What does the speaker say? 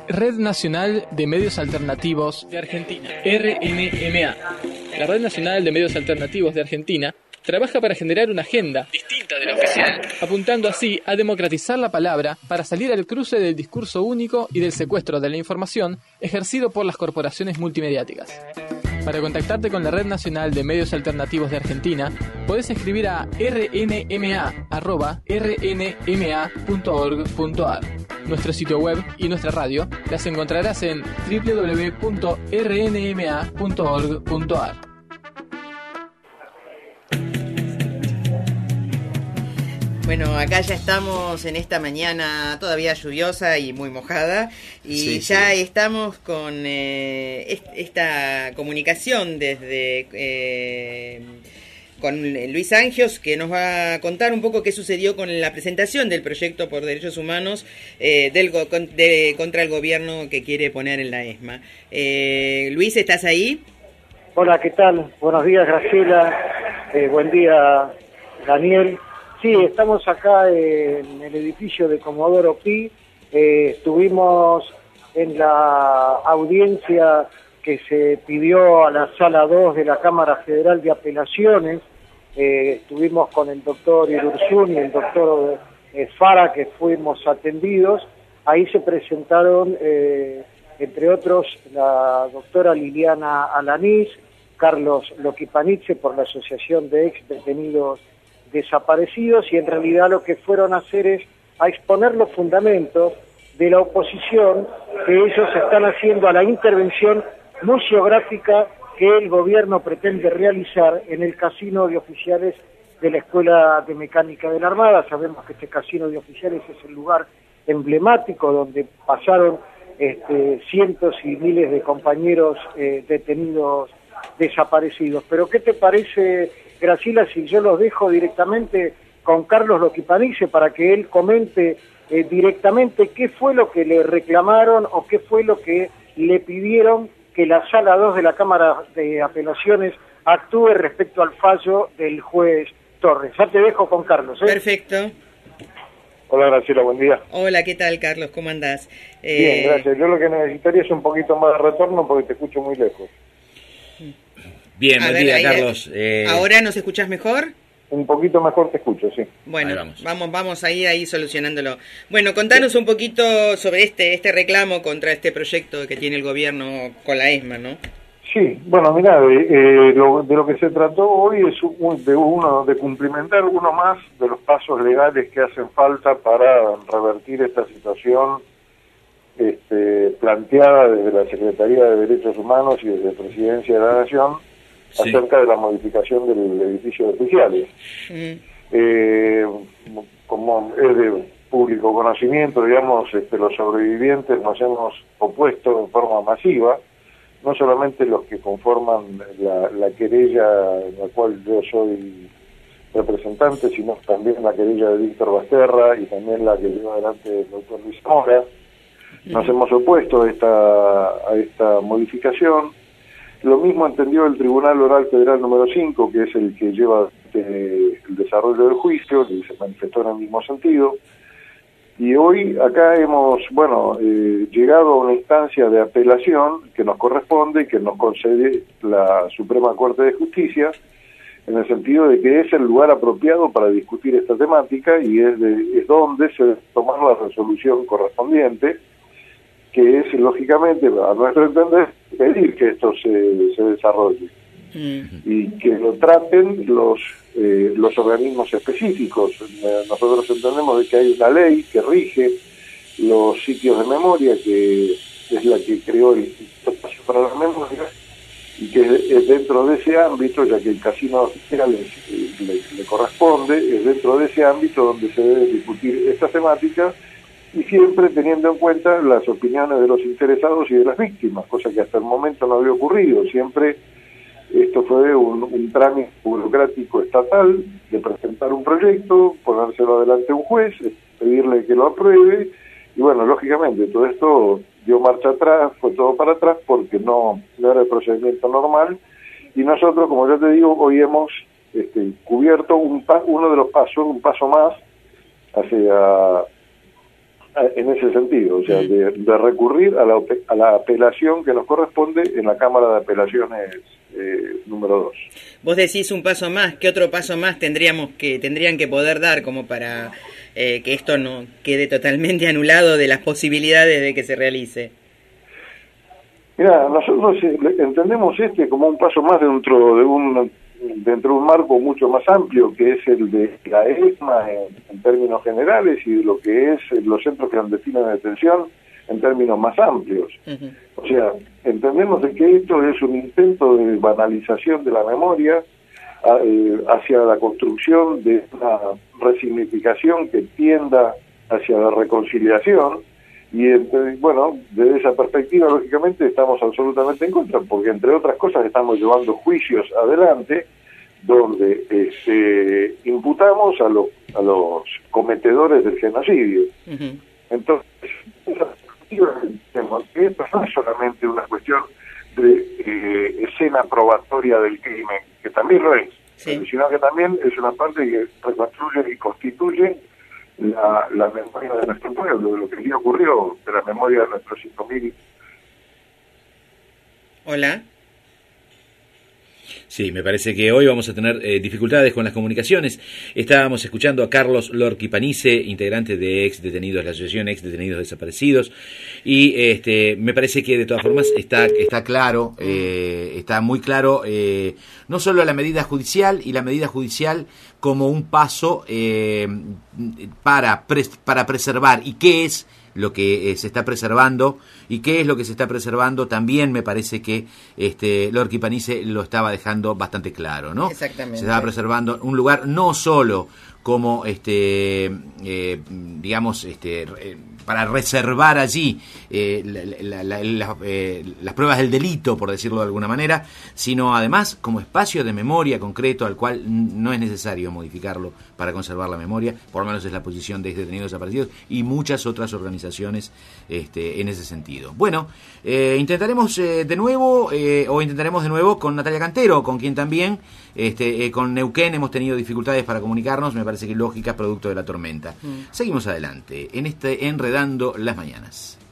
Red Nacional de Medios Alternativos de Argentina, RNMA. La Red Nacional de Medios Alternativos de Argentina trabaja para generar una agenda distinta de la oficial, apuntando así a democratizar la palabra para salir al cruce del discurso único y del secuestro de la información ejercido por las corporaciones multimediáticas. Para contactarte con la Red Nacional de Medios Alternativos de Argentina, podés escribir a rnma@rnma.org.ar. Nuestro sitio web y nuestra radio las encontrarás en www.rnma.org.ar. Bueno, acá ya estamos en esta mañana todavía lluviosa y muy mojada y estamos con esta comunicación desde con Luis Angios, que nos va a contar un poco qué sucedió con la presentación del proyecto por derechos humanos contra el gobierno que quiere poner en la ESMA. Luis, ¿estás ahí? Hola, ¿qué tal? Buenos días, Graciela. Buen día, Daniel. Sí, estamos acá en el edificio de Comodoro Pi. Estuvimos en la audiencia que se pidió a la Sala 2 de la Cámara Federal de Apelaciones. Estuvimos con el doctor Irursun y el doctor Fara, que fuimos atendidos. Ahí se presentaron, entre otros, la doctora Liliana Alanís, Carlos Loquipaniche por la Asociación de Ex Detenidos Desaparecidos, y en realidad lo que fueron a hacer es a exponer los fundamentos de la oposición que ellos están haciendo a la intervención museográfica que el gobierno pretende realizar en el casino de oficiales de la Escuela de Mecánica de la Armada. Sabemos que este casino de oficiales es el lugar emblemático donde pasaron cientos y miles de compañeros detenidos desaparecidos. Pero ¿qué te parece, Graciela, si yo los dejo directamente con Carlos Loquipaniche para que él comente directamente qué fue lo que le reclamaron o qué fue lo que le pidieron que la Sala 2 de la Cámara de Apelaciones actúe respecto al fallo del juez Torres? Ya te dejo con Carlos. Perfecto. Hola, Graciela, buen día. Hola, ¿qué tal, Carlos? ¿Cómo andás? Bien, gracias. Yo lo que necesitaría es un poquito más de retorno porque te escucho muy lejos. Bien, buen día, Carlos. ¿Ahora nos escuchás mejor? Un poquito mejor te escucho, sí. Bueno, vamos ahí solucionándolo. Bueno, contanos un poquito sobre este reclamo contra este proyecto que tiene el gobierno con la ESMA, ¿no? Sí, bueno, mirá, de lo que se trató hoy es de cumplimentar uno más de los pasos legales que hacen falta para revertir esta situación planteada desde la Secretaría de Derechos Humanos y desde la Presidencia de la Nación, sí, acerca de la modificación del edificio de oficiales. Como es de público conocimiento, digamos, los sobrevivientes nos hemos opuesto de forma masiva, no solamente los que conforman la querella en la cual yo soy representante, sino también la querella de Víctor Basterra y también la que lleva adelante el doctor Luis Mora. Nos hemos opuesto a esta modificación. Lo mismo entendió el Tribunal Oral Federal número 5, que es el que lleva el desarrollo del juicio, y se manifestó en el mismo sentido. Y hoy acá hemos, llegado a una instancia de apelación que nos corresponde y que nos concede la Suprema Corte de Justicia, en el sentido de que es el lugar apropiado para discutir esta temática y es donde se debe tomar la resolución correspondiente, que es, lógicamente, a nuestro entender, pedir que esto se desarrolle y que lo traten los organismos específicos. Nosotros entendemos de que hay una ley que rige los sitios de memoria, que es la que creó el Espacio para la Memoria, y que es dentro de ese ámbito, ya que el casino oficial le corresponde, es dentro de ese ámbito donde se debe discutir esta temática, y siempre teniendo en cuenta las opiniones de los interesados y de las víctimas, cosa que hasta el momento no había ocurrido. Siempre esto fue un trámite burocrático estatal de presentar un proyecto, ponérselo adelante a un juez, pedirle que lo apruebe, y bueno, lógicamente todo esto dio marcha atrás, fue todo para atrás porque no era el procedimiento normal, y nosotros, como ya te digo, hoy hemos cubierto uno de los pasos, un paso más hacia en ese sentido, o sea, de recurrir a la apelación que nos corresponde en la Cámara de Apelaciones número 2. Vos decís un paso más. ¿Qué otro paso más tendrían que poder dar como para que esto no quede totalmente anulado de las posibilidades de que se realice? Mira, nosotros entendemos como un paso más dentro de un marco mucho más amplio, que es el de la ESMA en términos generales, y de lo que es los centros clandestinos de detención en términos más amplios. O sea, entendemos de que esto es un intento de banalización de la memoria hacia la construcción de una resignificación que tienda hacia la reconciliación. Y bueno, desde esa perspectiva, lógicamente, estamos absolutamente en contra, porque entre otras cosas estamos llevando juicios adelante donde imputamos a los cometedores del genocidio. Entonces, esa perspectiva, que esto no es solamente una cuestión de escena probatoria del crimen, que también lo es, sino que también es una parte que reconstruye y constituye la memoria de nuestro pueblo, de lo que allí ocurrió, de la memoria de nuestros 5.000. Hola. Sí, me parece que hoy vamos a tener dificultades con las comunicaciones. Estábamos escuchando a Carlos Lorqui Panice, integrante de Ex Detenidos, la Asociación Ex Detenidos Desaparecidos, y me parece que de todas formas está claro, está muy claro, no solo la medida judicial y la medida judicial como un paso para preservar, y qué es lo que se está preservando, y qué es lo que se está preservando, también me parece que Lorqui Panice lo estaba dejando bastante claro, ¿no? Exactamente. Se estaba preservando un lugar no solo como digamos para reservar allí las pruebas del delito, por decirlo de alguna manera, sino además como espacio de memoria concreto al cual no es necesario modificarlo para conservar la memoria. Por lo menos es la posición de Detenidos Desaparecidos y muchas otras organizaciones en ese sentido. Bueno, intentaremos de nuevo con Natalia Cantero, con quien también con Neuquén hemos tenido dificultades para comunicarnos, me parece que lógicas, producto de la tormenta. Seguimos adelante en Enredando las Mañanas.